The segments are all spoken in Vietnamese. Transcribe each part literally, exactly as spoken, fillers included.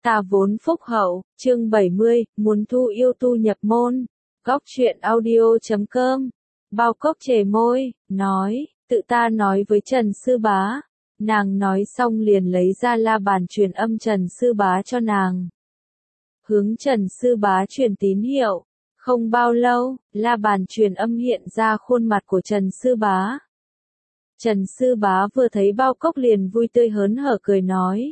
Ta vốn phúc hậu, chương bảy mươi, muốn thu yêu tu nhập môn. Góc truyện audio chấm com. Bao Cốc chề môi, nói, tự ta nói với Trần Sư Bá. Nàng nói xong liền lấy ra la bàn truyền âm Trần Sư Bá cho nàng. Hướng Trần Sư Bá truyền tín hiệu. Không bao lâu, la bàn truyền âm hiện ra khuôn mặt của Trần Sư Bá. Trần Sư Bá vừa thấy Bao Cốc liền vui tươi hớn hở cười nói.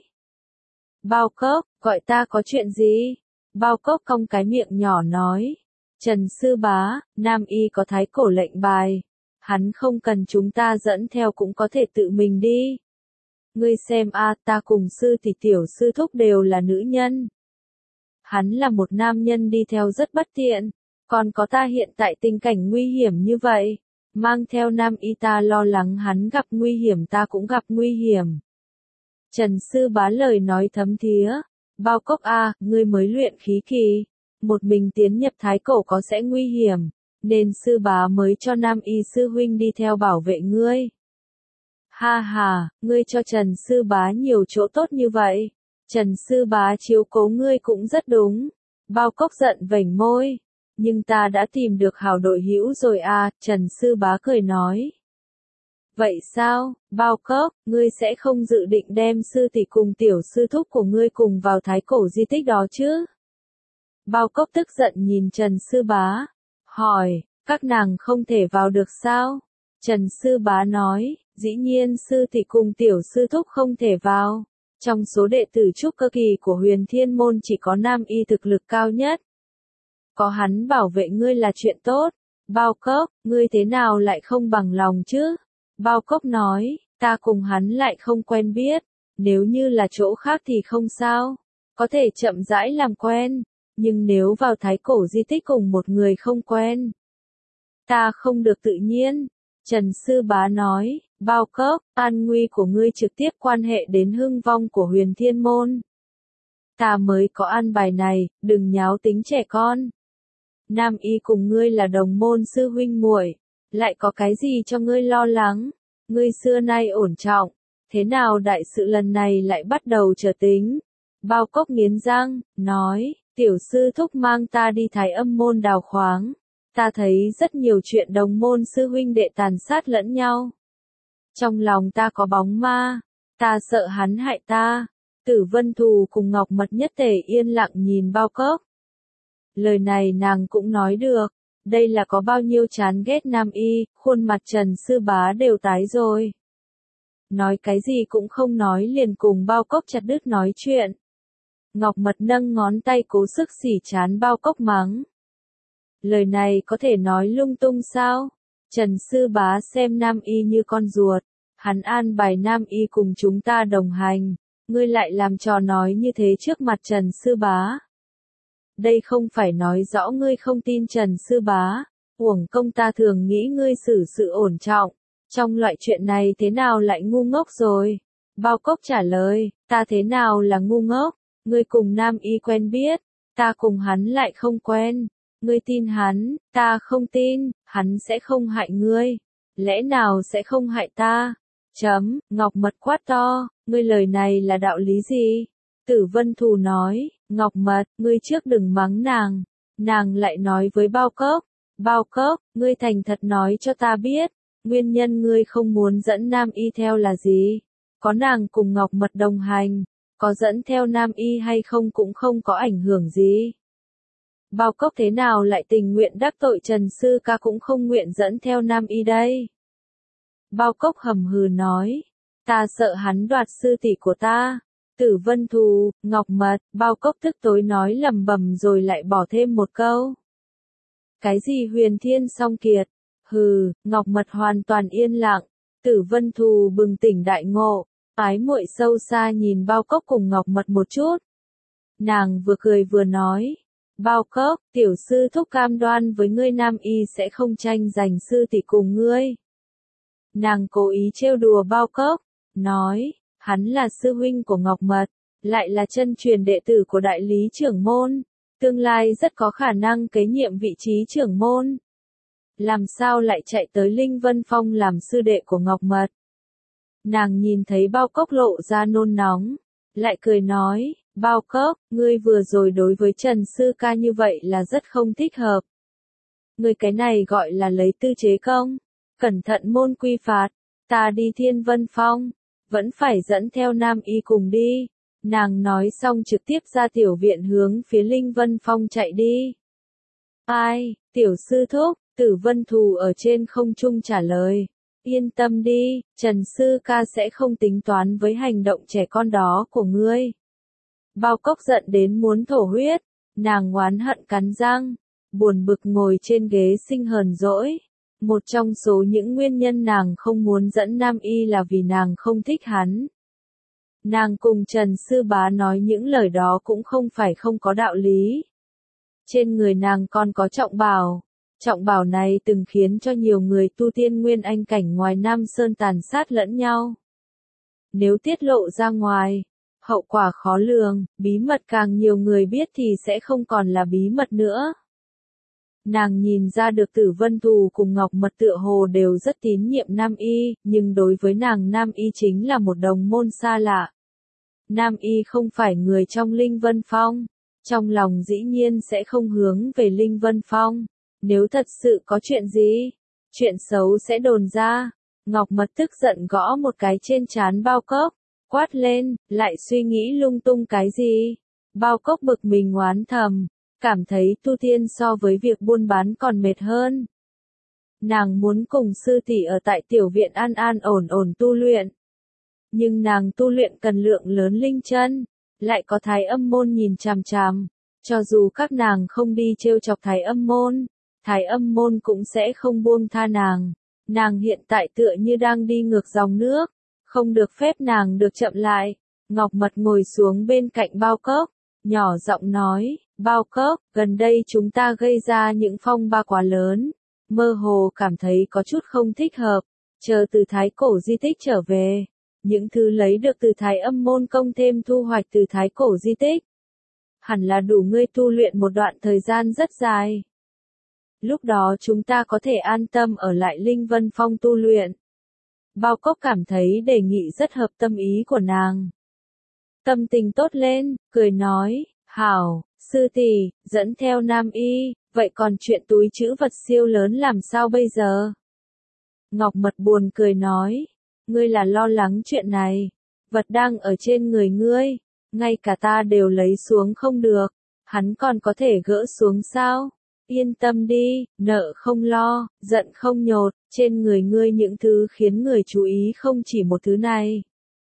Bao Cốc, gọi ta có chuyện gì? Bao Cốc cong cái miệng nhỏ nói. Trần Sư Bá, Nam Y có thái cổ lệnh bài. Hắn không cần chúng ta dẫn theo cũng có thể tự mình đi. Ngươi xem a, ta cùng sư tỷ tiểu sư thúc đều là nữ nhân. Hắn là một nam nhân đi theo rất bất tiện. Còn có ta hiện tại tình cảnh nguy hiểm như vậy. Mang theo Nam Y ta lo lắng hắn gặp nguy hiểm ta cũng gặp nguy hiểm. Trần Sư Bá lời nói thấm thía. Bao Cốc a, ngươi mới luyện khí kỳ. Một mình tiến nhập thái cổ có sẽ nguy hiểm. Nên Sư Bá mới cho Nam Y sư huynh đi theo bảo vệ ngươi. Ha ha, ngươi cho Trần Sư Bá nhiều chỗ tốt như vậy. Trần Sư Bá chiếu cố ngươi cũng rất đúng. Bao Cốc giận vểnh môi. Nhưng ta đã tìm được hảo đội hữu rồi à, Trần Sư Bá cười nói. Vậy sao, Bao Cốc, ngươi sẽ không dự định đem sư tỷ cùng tiểu sư thúc của ngươi cùng vào thái cổ di tích đó chứ? Bao Cốc tức giận nhìn Trần Sư Bá, hỏi, các nàng không thể vào được sao? Trần Sư Bá nói, dĩ nhiên sư tỷ cùng tiểu sư thúc không thể vào. Trong số đệ tử trúc cơ kỳ của Huyền Thiên Môn chỉ có Nam Y thực lực cao nhất. Có hắn bảo vệ ngươi là chuyện tốt. Bao Cốc, ngươi thế nào lại không bằng lòng chứ? Bao Cốc nói, ta cùng hắn lại không quen biết. Nếu như là chỗ khác thì không sao. Có thể chậm rãi làm quen. Nhưng nếu vào thái cổ di tích cùng một người không quen. Ta không được tự nhiên. Trần Sư Bá nói, Bao Cốc, an nguy của ngươi trực tiếp quan hệ đến hưng vong của Huyền Thiên Môn. Ta mới có an bài này, đừng nháo tính trẻ con. Nam Y cùng ngươi là đồng môn sư huynh muội, lại có cái gì cho ngươi lo lắng? Ngươi xưa nay ổn trọng, thế nào đại sự lần này lại bắt đầu trở tính? Bao Cốc nghiến răng, nói, tiểu sư thúc mang ta đi Thái Âm môn đào khoáng. Ta thấy rất nhiều chuyện đồng môn sư huynh đệ tàn sát lẫn nhau. Trong lòng ta có bóng ma, ta sợ hắn hại ta. Tử Vân Thù cùng Ngọc Mật nhất tề yên lặng nhìn Bao Cốc. Lời này nàng cũng nói được, đây là có bao nhiêu chán ghét Nam Y, khuôn mặt Trần Sư Bá đều tái rồi. Nói cái gì cũng không nói liền cùng Bao Cốc chặt đứt nói chuyện. Ngọc Mật nâng ngón tay cố sức xỉ chán Bao Cốc mắng. Lời này có thể nói lung tung sao? Trần Sư Bá xem Nam Y như con ruột, hắn an bài Nam Y cùng chúng ta đồng hành, ngươi lại làm trò nói như thế trước mặt Trần Sư Bá. Đây không phải nói rõ ngươi không tin Trần Sư Bá, uổng công ta thường nghĩ ngươi xử sự ổn trọng, trong loại chuyện này thế nào lại ngu ngốc rồi? Bao Cốc trả lời, ta thế nào là ngu ngốc, ngươi cùng Nam Y quen biết, ta cùng hắn lại không quen, ngươi tin hắn, ta không tin, hắn sẽ không hại ngươi, lẽ nào sẽ không hại ta? Chấm, Ngọc Mật quát to, ngươi lời này là đạo lý gì? Tử Vân Thù nói, Ngọc Mật, ngươi trước đừng mắng nàng. Nàng lại nói với Bao Cốc, Bao Cốc, ngươi thành thật nói cho ta biết, nguyên nhân ngươi không muốn dẫn Nam Y theo là gì? Có nàng cùng Ngọc Mật đồng hành, có dẫn theo Nam Y hay không cũng không có ảnh hưởng gì. Bao Cốc thế nào lại tình nguyện đắc tội Trần Sư Ca cũng không nguyện dẫn theo Nam Y đây? Bao Cốc hầm hừ nói, ta sợ hắn đoạt sư tỷ của ta. Tử Vân Thù, Ngọc Mật, Bao Cốc tức tối nói lầm bầm rồi lại bỏ thêm một câu. Cái gì Huyền Thiên Song Kiệt? Hừ, Ngọc Mật hoàn toàn yên lặng. Tử Vân Thù bừng tỉnh đại ngộ, ái muội sâu xa nhìn Bao Cốc cùng Ngọc Mật một chút. Nàng vừa cười vừa nói, Bao Cốc, tiểu sư thúc cam đoan với ngươi Nam Y sẽ không tranh giành sư tỷ cùng ngươi. Nàng cố ý trêu đùa Bao Cốc, nói, hắn là sư huynh của Ngọc Mật, lại là chân truyền đệ tử của đại lý trưởng môn, tương lai rất có khả năng kế nhiệm vị trí trưởng môn. Làm sao lại chạy tới Linh Vân Phong làm sư đệ của Ngọc Mật? Nàng nhìn thấy Bao Cốc lộ ra nôn nóng, lại cười nói, Bao Cốc, ngươi vừa rồi đối với Trần Sư Ca như vậy là rất không thích hợp. Ngươi cái này gọi là lấy tư chế công. Cẩn thận môn quy phạt, ta đi Thiên Vân Phong, vẫn phải dẫn theo Nam Y cùng đi. Nàng nói xong trực tiếp ra tiểu viện hướng phía Linh Vân Phong chạy đi. Ai, tiểu sư thúc, Tử Vân Thù ở trên không trung trả lời. Yên tâm đi, Trần Sư Ca sẽ không tính toán với hành động trẻ con đó của ngươi. Bao Cốc giận đến muốn thổ huyết, nàng oán hận cắn răng, buồn bực ngồi trên ghế sinh hờn dỗi. Một trong số những nguyên nhân nàng không muốn dẫn Nam Y là vì nàng không thích hắn. Nàng cùng Trần Sư Bá nói những lời đó cũng không phải không có đạo lý. Trên người nàng còn có trọng bảo. Trọng bảo này từng khiến cho nhiều người tu tiên nguyên anh cảnh ngoài Nam Sơn tàn sát lẫn nhau. Nếu tiết lộ ra ngoài, hậu quả khó lường, bí mật càng nhiều người biết thì sẽ không còn là bí mật nữa. Nàng nhìn ra được Tử Vân Thù cùng Ngọc Mật tựa hồ đều rất tín nhiệm Nam Y, nhưng đối với nàng Nam Y chính là một đồng môn xa lạ. Nam Y không phải người trong Linh Vân Phong, trong lòng dĩ nhiên sẽ không hướng về Linh Vân Phong. Nếu thật sự có chuyện gì, chuyện xấu sẽ đồn ra. Ngọc Mật tức giận gõ một cái trên trán Bao Cốc, quát lên, lại suy nghĩ lung tung cái gì. Bao Cốc bực mình oán thầm, cảm thấy tu tiên so với việc buôn bán còn mệt hơn. Nàng muốn cùng sư tỷ ở tại tiểu viện an an ổn ổn tu luyện. Nhưng nàng tu luyện cần lượng lớn linh chân, lại có Thái Âm môn nhìn chằm chằm. Cho dù các nàng không đi trêu chọc Thái Âm môn, Thái Âm môn cũng sẽ không buông tha nàng. Nàng hiện tại tựa như đang đi ngược dòng nước, không được phép nàng được chậm lại. Ngọc Mật ngồi xuống bên cạnh Bao Cốc, nhỏ giọng nói, Bao Cốc, gần đây chúng ta gây ra những phong ba quá lớn, mơ hồ cảm thấy có chút không thích hợp, chờ từ Thái Cổ di tích trở về. Những thứ lấy được từ Thái Âm môn công thêm thu hoạch từ Thái Cổ di tích. Hẳn là đủ ngươi tu luyện một đoạn thời gian rất dài. Lúc đó chúng ta có thể an tâm ở lại Linh Vân Phong tu luyện. Bao Cốc cảm thấy đề nghị rất hợp tâm ý của nàng. Tâm tình tốt lên, cười nói, hảo, sư tỷ, dẫn theo Nam Y, vậy còn chuyện túi trữ vật siêu lớn làm sao bây giờ? Ngọc Mật buồn cười nói, ngươi là lo lắng chuyện này, vật đang ở trên người ngươi, ngay cả ta đều lấy xuống không được, hắn còn có thể gỡ xuống sao? Yên tâm đi, nợ không lo, giận không nhột, trên người ngươi những thứ khiến người chú ý không chỉ một thứ này.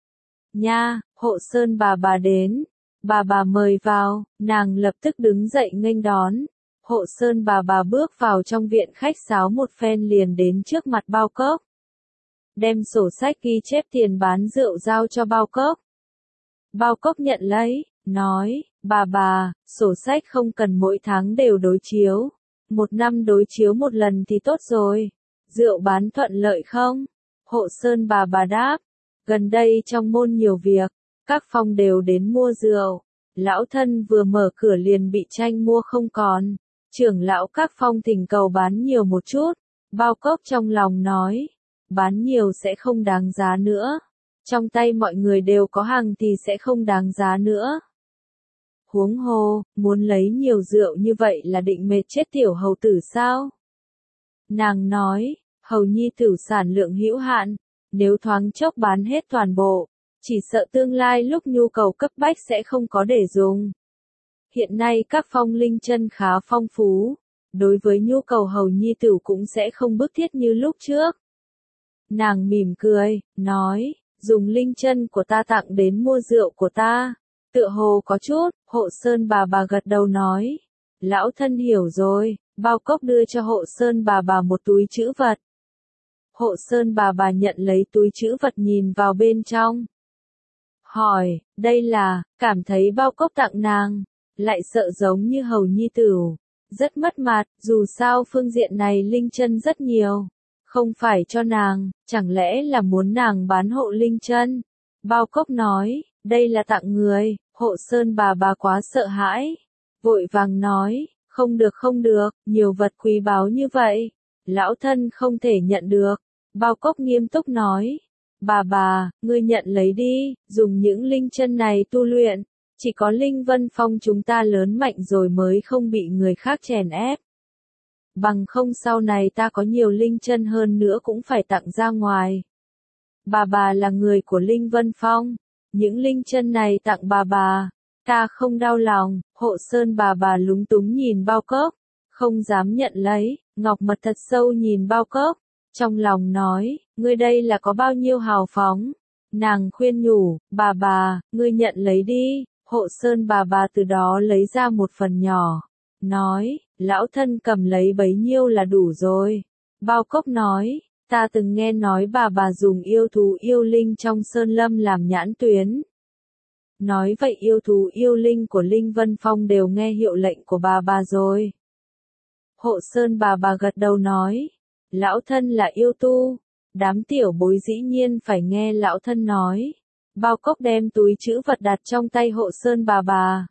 Nha, Hộ Sơn bà bà đến, bà bà mời vào, nàng lập tức đứng dậy nghênh đón. Hộ Sơn bà bà bước vào trong viện khách sáo một phen liền đến trước mặt Bao Cốc. Đem sổ sách ghi chép tiền bán rượu giao cho Bao Cốc. Bao Cốc nhận lấy, nói, bà bà, sổ sách không cần mỗi tháng đều đối chiếu. Một năm đối chiếu một lần thì tốt rồi. Rượu bán thuận lợi không? Hộ Sơn bà bà đáp. Gần đây trong môn nhiều việc, các phong đều đến mua rượu. Lão thân vừa mở cửa liền bị tranh mua không còn. Trưởng lão các phong thỉnh cầu bán nhiều một chút. Bao Cốc trong lòng nói. Bán nhiều sẽ không đáng giá nữa. Trong tay mọi người đều có hàng thì sẽ không đáng giá nữa. Huống hồ, muốn lấy nhiều rượu như vậy là định mệt chết tiểu hầu tử sao? Nàng nói, hầu nhi tử sản lượng hữu hạn, nếu thoáng chốc bán hết toàn bộ, chỉ sợ tương lai lúc nhu cầu cấp bách sẽ không có để dùng. Hiện nay các phong linh chân khá phong phú, đối với nhu cầu hầu nhi tử cũng sẽ không bức thiết như lúc trước. Nàng mỉm cười, nói, dùng linh chân của ta tặng đến mua rượu của ta. Tựa hồ có chút, Hộ Sơn bà bà gật đầu nói. Lão thân hiểu rồi, Bao Cốc đưa cho Hộ Sơn bà bà một túi trữ vật. Hộ Sơn bà bà nhận lấy túi trữ vật nhìn vào bên trong. Hỏi, đây là, cảm thấy Bao Cốc tặng nàng, lại sợ giống như hầu nhi tử. Rất mất mặt, dù sao phương diện này linh chân rất nhiều. Không phải cho nàng, chẳng lẽ là muốn nàng bán hộ linh chân? Bao Cốc nói, đây là tặng người. Hộ Sơn bà bà quá sợ hãi, vội vàng nói, không được không được, nhiều vật quý báu như vậy, lão thân không thể nhận được. Bao Cốc nghiêm túc nói, bà bà, ngươi nhận lấy đi, dùng những linh chân này tu luyện, Chỉ có Linh Vân Phong chúng ta lớn mạnh rồi mới không bị người khác chèn ép. Bằng không sau này ta có nhiều linh chân hơn nữa cũng phải tặng ra ngoài. Bà bà là người của Linh Vân Phong. Những linh chân này tặng bà bà. Ta không đau lòng. Hộ Sơn bà bà lúng túng nhìn bao cốc. Không dám nhận lấy. Ngọc Mật thật sâu nhìn bao cốc. Trong lòng nói, ngươi đây là có bao nhiêu hào phóng. Nàng khuyên nhủ, bà bà, ngươi nhận lấy đi. Hộ Sơn bà bà từ đó lấy ra một phần nhỏ. Nói, lão thân cầm lấy bấy nhiêu là đủ rồi. Bao cốc nói, ta từng nghe nói bà bà dùng yêu thú yêu linh trong sơn lâm làm nhãn tuyến. Nói vậy yêu thú yêu linh của Linh Vân Phong đều nghe hiệu lệnh của bà bà rồi. Hộ Sơn bà bà gật đầu nói, lão thân là yêu tu, đám tiểu bối dĩ nhiên phải nghe lão thân nói. Bao cốc đem túi trữ vật đặt trong tay Hộ Sơn bà bà.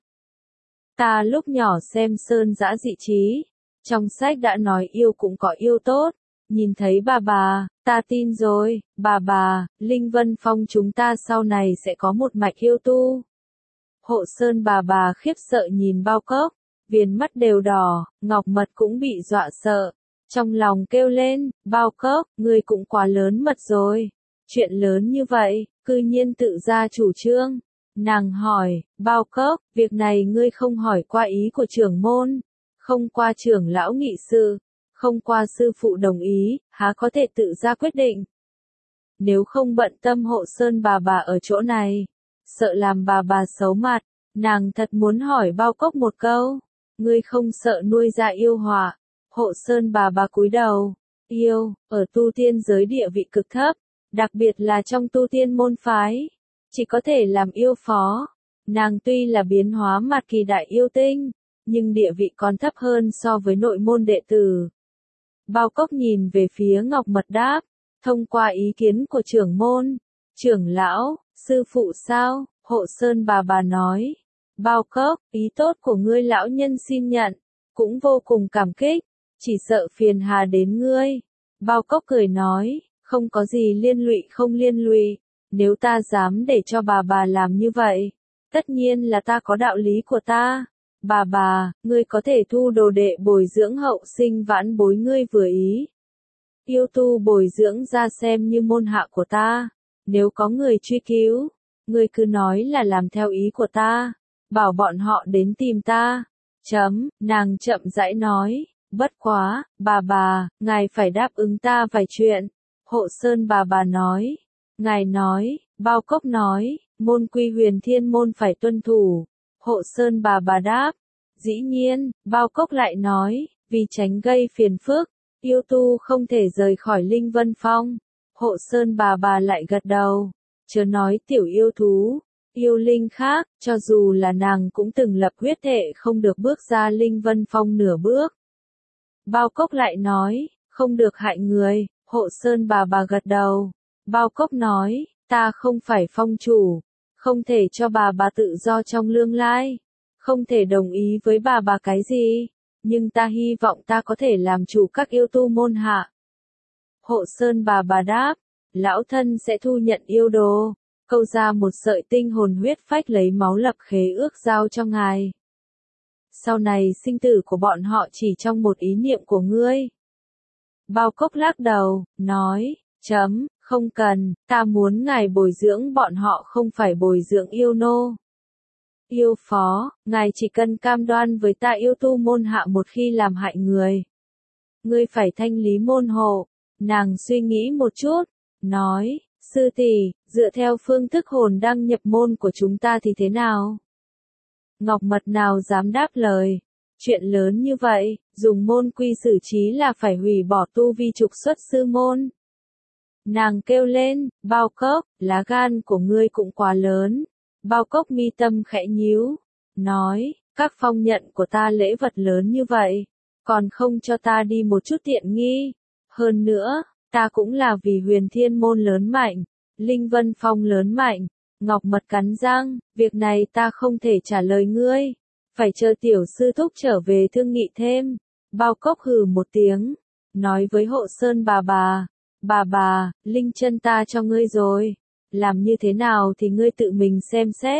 Ta lúc nhỏ xem Sơn Dã Dị Trí, trong sách đã nói yêu cũng có yêu tốt, nhìn thấy bà bà, ta tin rồi, bà bà, Linh Vân Phong chúng ta sau này sẽ có một mạch yêu tu. Hộ Sơn bà bà khiếp sợ nhìn bao cốc, viền mắt đều đỏ, Ngọc Mật cũng bị dọa sợ, trong lòng kêu lên, bao cốc, ngươi cũng quá lớn mật rồi, chuyện lớn như vậy, cư nhiên tự ra chủ trương. Nàng hỏi, bao cốc, việc này ngươi không hỏi qua ý của trưởng môn, không qua trưởng lão nghị sự, không qua sư phụ đồng ý, há có thể tự ra quyết định. Nếu không bận tâm Hộ Sơn bà bà ở chỗ này, sợ làm bà bà xấu mặt, nàng thật muốn hỏi bao cốc một câu, ngươi không sợ nuôi ra yêu họa. Hộ Sơn bà bà cúi đầu, yêu, ở tu tiên giới địa vị cực thấp, đặc biệt là trong tu tiên môn phái. Chỉ có thể làm yêu phó. Nàng tuy là biến hóa mặt kỳ đại yêu tinh, nhưng địa vị còn thấp hơn so với nội môn đệ tử. Bao cốc nhìn về phía Ngọc Mật đáp, thông qua ý kiến của trưởng môn, trưởng lão, sư phụ sao, Hộ Sơn bà bà nói. Bao cốc, ý tốt của ngươi lão nhân xin nhận, cũng vô cùng cảm kích, chỉ sợ phiền hà đến ngươi. Bao cốc cười nói, không có gì liên lụy không liên lụy. Nếu ta dám để cho bà bà làm như vậy, tất nhiên là ta có đạo lý của ta. Bà bà, ngươi có thể thu đồ đệ bồi dưỡng hậu sinh vãn bối ngươi vừa ý. Yêu tu bồi dưỡng ra xem như môn hạ của ta. Nếu có người truy cứu, ngươi cứ nói là làm theo ý của ta. Bảo bọn họ đến tìm ta. Chấm, nàng chậm rãi nói, bất quá, bà bà, ngài phải đáp ứng ta vài chuyện. Hộ Sơn bà bà nói. Ngài nói, bao cốc nói, môn quy huyền thiên môn phải tuân thủ. Hộ Sơn bà bà đáp. Dĩ nhiên, bao cốc lại nói, vì tránh gây phiền phức, yêu tu không thể rời khỏi Linh Vân Phong. Hộ Sơn bà bà lại gật đầu. Chớ nói tiểu yêu thú, yêu linh khác, cho dù là nàng cũng từng lập huyết thệ không được bước ra Linh Vân Phong nửa bước. Bao cốc lại nói, không được hại người. Hộ Sơn bà bà gật đầu. Bao cốc nói, ta không phải phong chủ, không thể cho bà bà tự do trong lương lai, không thể đồng ý với bà bà cái gì, nhưng ta hy vọng ta có thể làm chủ các yêu tu môn hạ. Hộ Sơn bà bà đáp, lão thân sẽ thu nhận yêu đồ, câu ra một sợi tinh hồn huyết phách lấy máu lập khế ước giao cho ngài. Sau này sinh tử của bọn họ chỉ trong một ý niệm của ngươi. Bao cốc lắc đầu, nói, chấm, không cần, ta muốn ngài bồi dưỡng bọn họ không phải bồi dưỡng yêu nô. Yêu phó, ngài chỉ cần cam đoan với ta yêu tu môn hạ một khi làm hại người. Ngươi phải thanh lý môn hộ. Nàng suy nghĩ một chút, nói, sư tỷ, dựa theo phương thức hồn đăng nhập môn của chúng ta thì thế nào? Ngọc Mật nào dám đáp lời. Chuyện lớn như vậy, dùng môn quy xử trí là phải hủy bỏ tu vi trục xuất sư môn. Nàng kêu lên, bao cốc, lá gan của ngươi cũng quá lớn. Bao cốc mi tâm khẽ nhíu, nói, các phong nhận của ta lễ vật lớn như vậy, còn không cho ta đi một chút tiện nghi. Hơn nữa, ta cũng là vì huyền thiên môn lớn mạnh, Linh Vân Phong lớn mạnh. Ngọc Mật cắn răng, việc này ta không thể trả lời ngươi, phải chờ tiểu sư thúc trở về thương nghị thêm. Bao cốc hừ một tiếng, nói với Hộ Sơn bà bà, bà bà, linh chân ta cho ngươi rồi, làm như thế nào thì ngươi tự mình xem xét.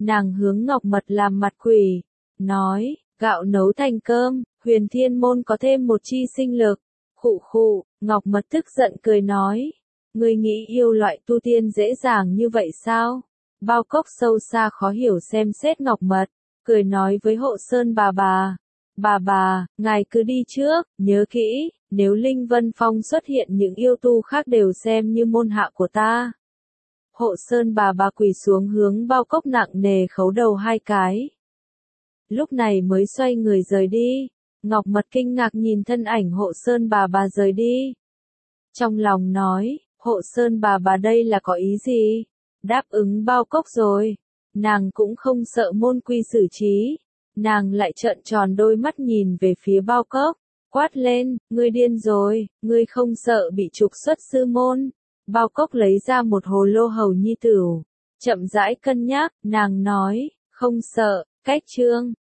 Nàng hướng Ngọc Mật làm mặt quỷ, nói, gạo nấu thành cơm, huyền thiên môn có thêm một chi sinh lực. Khụ khụ, Ngọc Mật tức giận cười nói, ngươi nghĩ yêu loại tu tiên dễ dàng như vậy sao? Bao Cốc sâu xa khó hiểu xem xét Ngọc Mật, cười nói với Hộ Sơn bà bà, bà bà, ngài cứ đi trước, nhớ kỹ, nếu Linh Vân Phong xuất hiện những yêu tu khác đều xem như môn hạ của ta. Hộ Sơn bà bà quỳ xuống hướng Bao Cốc nặng nề khấu đầu hai cái. Lúc này mới xoay người rời đi. Ngọc Mật kinh ngạc nhìn thân ảnh Hộ Sơn bà bà rời đi. Trong lòng nói, Hộ Sơn bà bà đây là có ý gì? Đáp ứng Bao Cốc rồi. Nàng cũng không sợ môn quy xử trí. Nàng lại trợn tròn đôi mắt nhìn về phía Bao Cốc, quát lên, ngươi điên rồi, ngươi không sợ bị trục xuất sư môn. Bao Cốc lấy ra một hồ lô hầu nhi tửu, chậm rãi cân nhắc, nàng nói, không sợ, cách chương.